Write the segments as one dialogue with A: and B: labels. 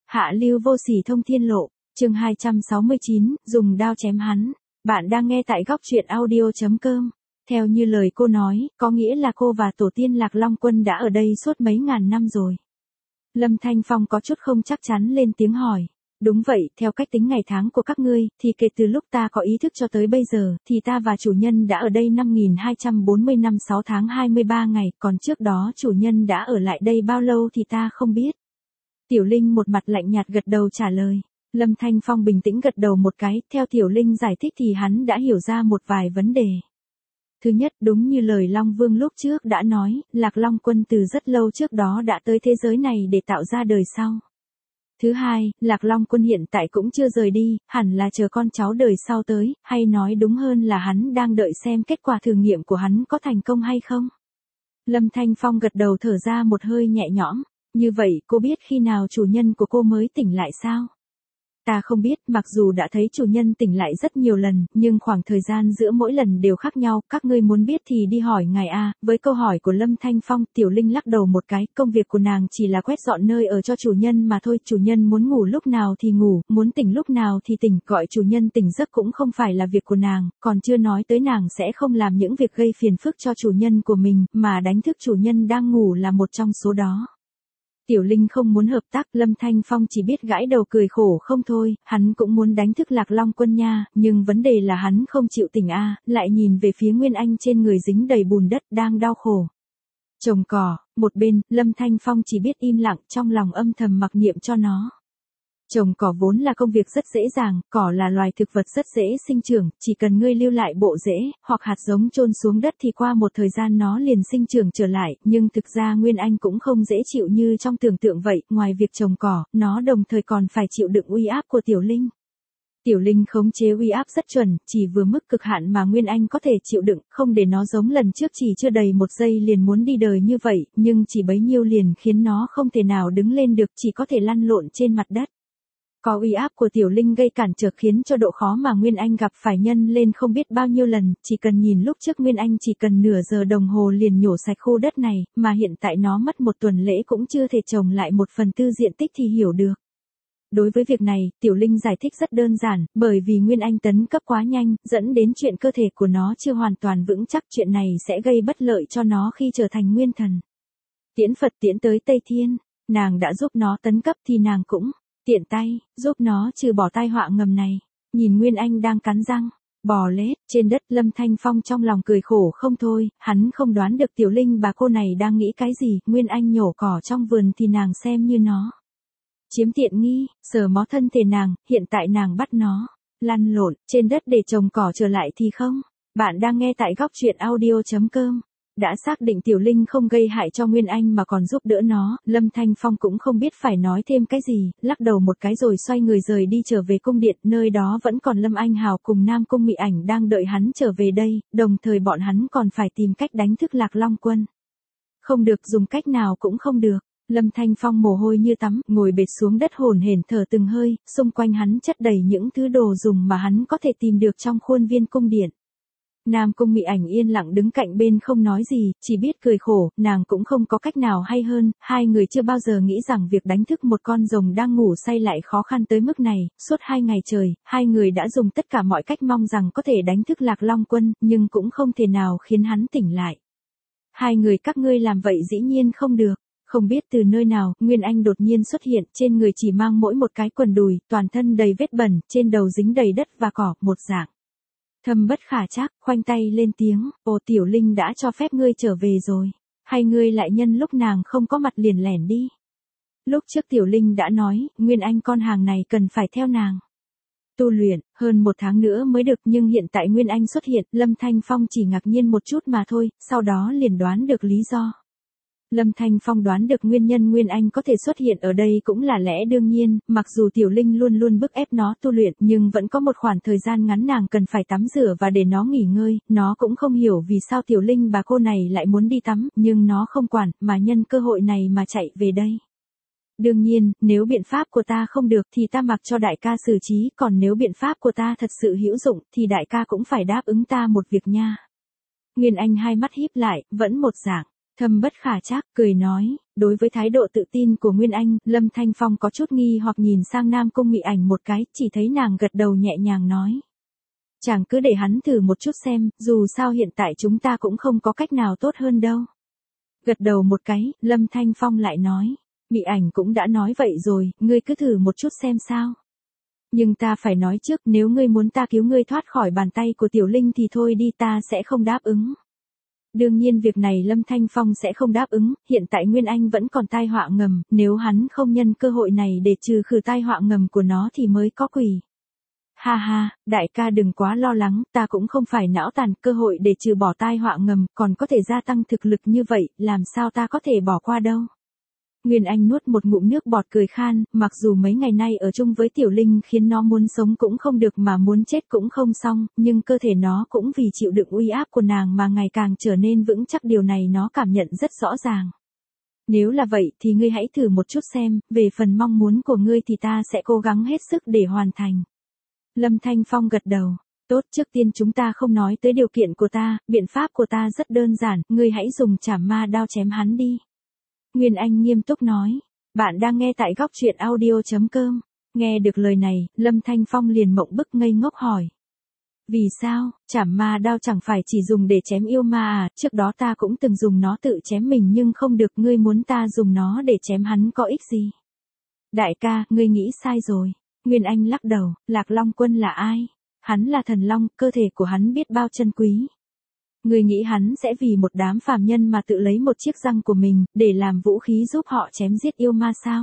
A: Hạ lưu vô sỉ thông thiên lộ, chương 269, dùng đao chém hắn. Bạn đang nghe tại góc truyện audio.com. Theo như lời cô nói, có nghĩa là cô và tổ tiên Lạc Long Quân đã ở đây suốt mấy ngàn năm rồi. Lâm Thanh Phong có chút không chắc chắn lên tiếng hỏi. Đúng vậy, theo cách tính ngày tháng của các ngươi, thì kể từ lúc ta có ý thức cho tới bây giờ, thì ta và chủ nhân đã ở đây 5240 năm 6 tháng 23 ngày, còn trước đó chủ nhân đã ở lại đây bao lâu thì ta không biết. Tiểu Linh một mặt lạnh nhạt gật đầu trả lời. Lâm Thanh Phong bình tĩnh gật đầu một cái, theo Tiểu Linh giải thích thì hắn đã hiểu ra một vài vấn đề. Thứ nhất, đúng như lời Long Vương lúc trước đã nói, Lạc Long Quân từ rất lâu trước đó đã tới thế giới này để tạo ra đời sau. Thứ hai, Lạc Long Quân hiện tại cũng chưa rời đi, hẳn là chờ con cháu đời sau tới, hay nói đúng hơn là hắn đang đợi xem kết quả thử nghiệm của hắn có thành công hay không. Lâm Thanh Phong gật đầu thở ra một hơi nhẹ nhõm. Như vậy cô biết khi nào chủ nhân của cô mới tỉnh lại sao? Ta không biết, mặc dù đã thấy chủ nhân tỉnh lại rất nhiều lần, nhưng khoảng thời gian giữa mỗi lần đều khác nhau, các ngươi muốn biết thì đi hỏi ngài a. Với câu hỏi của Lâm Thanh Phong, Tiểu Linh lắc đầu một cái, công việc của nàng chỉ là quét dọn nơi ở cho chủ nhân mà thôi, chủ nhân muốn ngủ lúc nào thì ngủ, muốn tỉnh lúc nào thì tỉnh, gọi chủ nhân tỉnh giấc cũng không phải là việc của nàng, còn chưa nói tới nàng sẽ không làm những việc gây phiền phức cho chủ nhân của mình, mà đánh thức chủ nhân đang ngủ là một trong số đó. Tiểu Linh không muốn hợp tác, Lâm Thanh Phong chỉ biết gãi đầu cười khổ không thôi, hắn cũng muốn đánh thức Lạc Long Quân nha, nhưng vấn đề là hắn không chịu tỉnh a, lại nhìn về phía Nguyên Anh trên người dính đầy bùn đất đang đau khổ. Trồng cỏ, một bên, Lâm Thanh Phong chỉ biết im lặng, trong lòng âm thầm mặc niệm cho nó. Trồng cỏ vốn là công việc rất dễ dàng, cỏ là loài thực vật rất dễ sinh trưởng, chỉ cần ngươi lưu lại bộ rễ, hoặc hạt giống chôn xuống đất thì qua một thời gian nó liền sinh trưởng trở lại, nhưng thực ra Nguyên Anh cũng không dễ chịu như trong tưởng tượng vậy, ngoài việc trồng cỏ, nó đồng thời còn phải chịu đựng uy áp của Tiểu Linh. Tiểu Linh khống chế uy áp rất chuẩn, chỉ vừa mức cực hạn mà Nguyên Anh có thể chịu đựng, không để nó giống lần trước chỉ chưa đầy một giây liền muốn đi đời như vậy, nhưng chỉ bấy nhiêu liền khiến nó không thể nào đứng lên được, chỉ có thể lăn lộn trên mặt đất. Có uy áp của Tiểu Linh gây cản trở khiến cho độ khó mà Nguyên Anh gặp phải nhân lên không biết bao nhiêu lần, chỉ cần nhìn lúc trước Nguyên Anh chỉ cần nửa giờ đồng hồ liền nhổ sạch khu đất này, mà hiện tại nó mất một tuần lễ cũng chưa thể trồng lại 1/4 diện tích thì hiểu được. Đối với việc này, Tiểu Linh giải thích rất đơn giản, bởi vì Nguyên Anh tấn cấp quá nhanh, dẫn đến chuyện cơ thể của nó chưa hoàn toàn vững chắc, chuyện này sẽ gây bất lợi cho nó khi trở thành nguyên thần. Tiễn Phật tiễn tới Tây Thiên, nàng đã giúp nó tấn cấp thì nàng cũng tiện tay, giúp nó trừ bỏ tai họa ngầm này. Nhìn Nguyên Anh đang cắn răng, bò lết trên đất, Lâm Thanh Phong trong lòng cười khổ không thôi, hắn không đoán được Tiểu Linh bà cô này đang nghĩ cái gì, Nguyên Anh nhổ cỏ trong vườn thì nàng xem như nó chiếm tiện nghi, sờ mó thân thể nàng, hiện tại nàng bắt nó lăn lộn trên đất để trồng cỏ trở lại thì không. Bạn đang nghe tại góc truyện audio.com. Đã xác định Tiểu Linh không gây hại cho Nguyên Anh mà còn giúp đỡ nó, Lâm Thanh Phong cũng không biết phải nói thêm cái gì, lắc đầu một cái rồi xoay người rời đi trở về cung điện, nơi đó vẫn còn Lâm Anh Hào cùng Nam Cung Mị Ảnh đang đợi hắn trở về đây, đồng thời bọn hắn còn phải tìm cách đánh thức Lạc Long Quân. Không được, dùng cách nào cũng không được. Lâm Thanh Phong mồ hôi như tắm, ngồi bệt xuống đất hổn hển thở từng hơi, xung quanh hắn chất đầy những thứ đồ dùng mà hắn có thể tìm được trong khuôn viên cung điện. Nam Cung Mị Ảnh yên lặng đứng cạnh bên không nói gì, chỉ biết cười khổ, nàng cũng không có cách nào hay hơn, hai người chưa bao giờ nghĩ rằng việc đánh thức một con rồng đang ngủ say lại khó khăn tới mức này, suốt 2 ngày trời, hai người đã dùng tất cả mọi cách mong rằng có thể đánh thức Lạc Long Quân, nhưng cũng không thể nào khiến hắn tỉnh lại. Hai người các ngươi làm vậy dĩ nhiên không được. Không biết từ nơi nào, Nguyên Anh đột nhiên xuất hiện, trên người chỉ mang mỗi một cái quần đùi, toàn thân đầy vết bẩn, trên đầu dính đầy đất và cỏ, một dạng thâm bất khả trắc, khoanh tay lên tiếng, ồ Tiểu Linh đã cho phép ngươi trở về rồi, hay ngươi lại nhân lúc nàng không có mặt liền lẻn đi. Lúc trước Tiểu Linh đã nói, Nguyên Anh con hàng này cần phải theo nàng tu luyện, hơn 1 tháng nữa mới được, nhưng hiện tại Nguyên Anh xuất hiện, Lâm Thanh Phong chỉ ngạc nhiên một chút mà thôi, sau đó liền đoán được lý do. Lâm Thanh Phong đoán được nguyên nhân Nguyên Anh có thể xuất hiện ở đây cũng là lẽ đương nhiên, mặc dù Tiểu Linh luôn luôn bức ép nó tu luyện, nhưng vẫn có một khoảng thời gian ngắn nàng cần phải tắm rửa và để nó nghỉ ngơi, nó cũng không hiểu vì sao Tiểu Linh bà cô này lại muốn đi tắm, nhưng nó không quản, mà nhân cơ hội này mà chạy về đây. Đương nhiên, nếu biện pháp của ta không được thì ta mặc cho đại ca xử trí, còn nếu biện pháp của ta thật sự hữu dụng thì đại ca cũng phải đáp ứng ta một việc nha. Nguyên Anh hai mắt híp lại, vẫn một dạng Thâm bất khả trắc, cười nói, đối với thái độ tự tin của Nguyên Anh, Lâm Thanh Phong có chút nghi hoặc nhìn sang Nam Cung Mị Ảnh một cái, chỉ thấy nàng gật đầu nhẹ nhàng nói. Chàng cứ để hắn thử một chút xem, dù sao hiện tại chúng ta cũng không có cách nào tốt hơn đâu. Gật đầu một cái, Lâm Thanh Phong lại nói, Mị Ảnh cũng đã nói vậy rồi, ngươi cứ thử một chút xem sao. Nhưng ta phải nói trước, nếu ngươi muốn ta cứu ngươi thoát khỏi bàn tay của Tiểu Linh thì thôi đi, ta sẽ không đáp ứng. Đương nhiên việc này Lâm Thanh Phong sẽ không đáp ứng, hiện tại Nguyên Anh vẫn còn tai họa ngầm, nếu hắn không nhân cơ hội này để trừ khử tai họa ngầm của nó thì mới có quỷ. Ha ha, đại ca đừng quá lo lắng, ta cũng không phải não tàn, cơ hội để trừ bỏ tai họa ngầm, còn có thể gia tăng thực lực như vậy, làm sao ta có thể bỏ qua đâu. Nguyên Anh nuốt một ngụm nước bọt cười khan, mặc dù mấy ngày nay ở chung với Tiểu Linh khiến nó muốn sống cũng không được mà muốn chết cũng không xong, nhưng cơ thể nó cũng vì chịu đựng uy áp của nàng mà ngày càng trở nên vững chắc, điều này nó cảm nhận rất rõ ràng. Nếu là vậy thì ngươi hãy thử một chút xem, về phần mong muốn của ngươi thì ta sẽ cố gắng hết sức để hoàn thành. Lâm Thanh Phong gật đầu. Tốt, trước tiên chúng ta không nói tới điều kiện của ta, biện pháp của ta rất đơn giản, ngươi hãy dùng trảm ma đao chém hắn đi. Nguyên Anh nghiêm túc nói. Bạn đang nghe tại góc truyện audio.com. Nghe được lời này, Lâm Thanh Phong liền mộng bức ngây ngốc hỏi. Vì sao, trảm ma đao chẳng phải chỉ dùng để chém yêu ma à, trước đó ta cũng từng dùng nó tự chém mình nhưng không được, ngươi muốn ta dùng nó để chém hắn có ích gì? Đại ca, ngươi nghĩ sai rồi. Nguyên Anh lắc đầu, Lạc Long Quân là ai? Hắn là thần long, cơ thể của hắn biết bao chân quý. Ngươi nghĩ hắn sẽ vì một đám phàm nhân mà tự lấy một chiếc răng của mình, để làm vũ khí giúp họ chém giết yêu ma sao?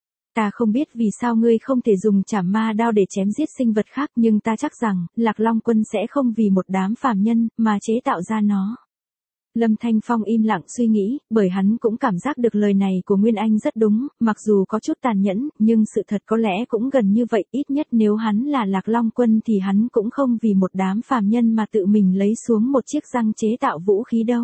A: Ta không biết vì sao ngươi không thể dùng trảm ma đao để chém giết sinh vật khác, nhưng ta chắc rằng, Lạc Long Quân sẽ không vì một đám phàm nhân, mà chế tạo ra nó. Lâm Thanh Phong im lặng suy nghĩ, bởi hắn cũng cảm giác được lời này của Nguyên Anh rất đúng, mặc dù có chút tàn nhẫn, nhưng sự thật có lẽ cũng gần như vậy, ít nhất nếu hắn là Lạc Long Quân thì hắn cũng không vì một đám phàm nhân mà tự mình lấy xuống một chiếc răng chế tạo vũ khí đâu.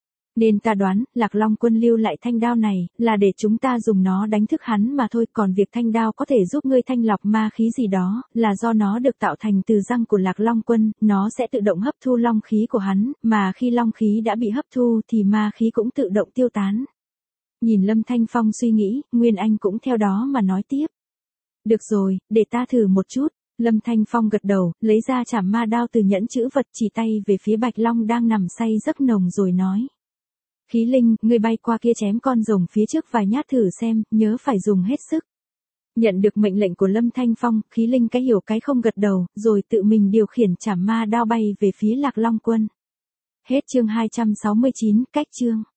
A: Nên ta đoán, Lạc Long Quân lưu lại thanh đao này, là để chúng ta dùng nó đánh thức hắn mà thôi, còn việc thanh đao có thể giúp ngươi thanh lọc ma khí gì đó, là do nó được tạo thành từ răng của Lạc Long Quân, nó sẽ tự động hấp thu long khí của hắn, mà khi long khí đã bị hấp thu thì ma khí cũng tự động tiêu tán. Nhìn Lâm Thanh Phong suy nghĩ, Nguyên Anh cũng theo đó mà nói tiếp. Được rồi, để ta thử một chút. Lâm Thanh Phong gật đầu, lấy ra trảm ma đao từ nhẫn chữ vật, chỉ tay về phía Bạch Long đang nằm say giấc nồng rồi nói. Khí Linh, ngươi bay qua kia chém con rồng phía trước vài nhát thử xem, nhớ phải dùng hết sức. Nhận được mệnh lệnh của Lâm Thanh Phong, Khí Linh cái hiểu cái không gật đầu, rồi tự mình điều khiển trảm ma đao bay về phía Lạc Long Quân. Hết chương 269, cách chương.